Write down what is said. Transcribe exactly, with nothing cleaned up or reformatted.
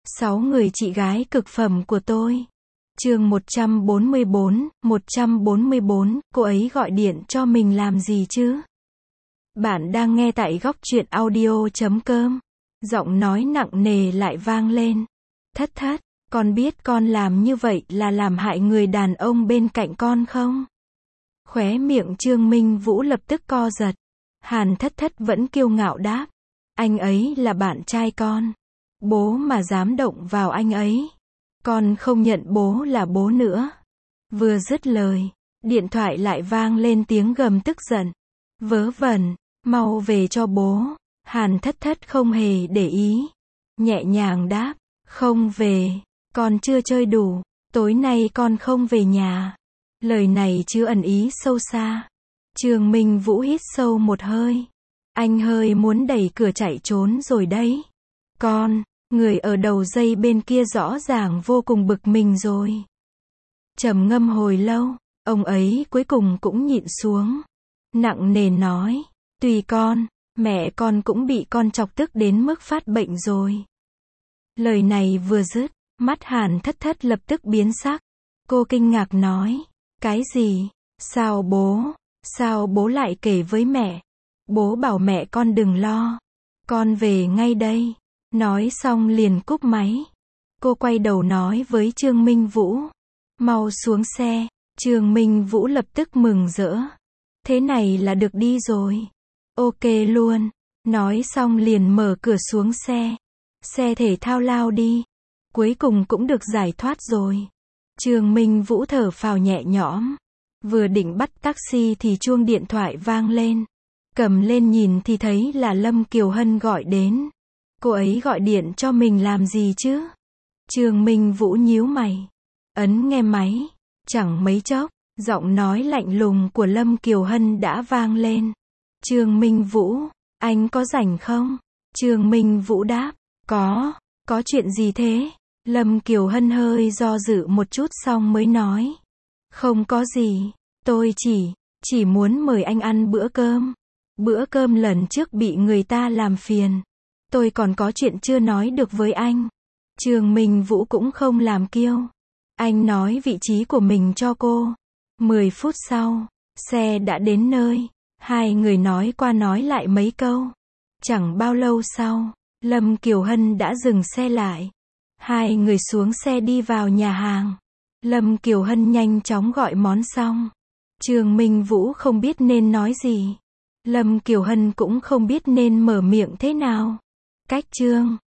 Sáu người chị gái cực phẩm của tôi. Chương một trăm bốn mươi bốn, một trăm bốn mươi bốn, cô ấy gọi điện cho mình làm gì chứ? Bạn đang nghe tại góc truyện audio chấm com. Giọng nói nặng nề lại vang lên. Thất thất, con biết con làm như vậy là làm hại người đàn ông bên cạnh con không? Khóe miệng Trương Minh Vũ lập tức co giật. Hàn Thất Thất vẫn kiêu ngạo đáp. Anh ấy là bạn trai con. Bố mà dám động vào anh ấy, con không nhận bố là bố nữa. Vừa dứt lời, điện thoại lại vang lên tiếng gầm tức giận. Vớ vẩn, mau về cho bố. Hàn Thất Thất không hề để ý, nhẹ nhàng đáp, không về, con chưa chơi đủ, tối nay con không về nhà. Lời này chứa ẩn ý sâu xa. Trương Minh Vũ hít sâu một hơi. Anh hơi muốn đẩy cửa chạy trốn rồi đấy. Con, người ở đầu dây bên kia rõ ràng vô cùng bực mình rồi. Trầm ngâm hồi lâu, ông ấy cuối cùng cũng nhịn xuống. Nặng nề nói, tùy con, mẹ con cũng bị con chọc tức đến mức phát bệnh rồi. Lời này vừa dứt, mắt Hàn Thất Thất lập tức biến sắc. Cô kinh ngạc nói, cái gì? Sao bố? Sao bố lại kể với mẹ? Bố bảo mẹ con đừng lo. Con về ngay đây. Nói xong liền cúp máy. Cô quay đầu nói với Trương Minh Vũ. Mau xuống xe. Trương Minh Vũ lập tức mừng rỡ. Thế này là được đi rồi. Ok luôn. Nói xong liền mở cửa xuống xe. Xe thể thao lao đi. Cuối cùng cũng được giải thoát rồi. Trương Minh Vũ thở phào nhẹ nhõm. Vừa định bắt taxi thì chuông điện thoại vang lên. Cầm lên nhìn thì thấy là Lâm Kiều Hân gọi đến. Cô ấy gọi điện cho mình làm gì chứ? Trương Minh Vũ nhíu mày. Ấn nghe máy. Chẳng mấy chốc, giọng nói lạnh lùng của Lâm Kiều Hân đã vang lên. Trương Minh Vũ, anh có rảnh không? Trương Minh Vũ đáp. Có, có chuyện gì thế? Lâm Kiều Hân hơi do dự một chút xong mới nói. Không có gì, tôi chỉ, chỉ muốn mời anh ăn bữa cơm. Bữa cơm lần trước bị người ta làm phiền. Tôi còn có chuyện chưa nói được với anh. Trương Minh Vũ cũng không làm kiêu. Anh nói vị trí của mình cho cô. Mười phút sau, xe đã đến nơi. Hai người nói qua nói lại mấy câu. Chẳng bao lâu sau, Lâm Kiều Hân đã dừng xe lại. Hai người xuống xe đi vào nhà hàng. Lâm Kiều Hân nhanh chóng gọi món xong. Trương Minh Vũ không biết nên nói gì. Lâm Kiều Hân cũng không biết nên mở miệng thế nào. Cách chương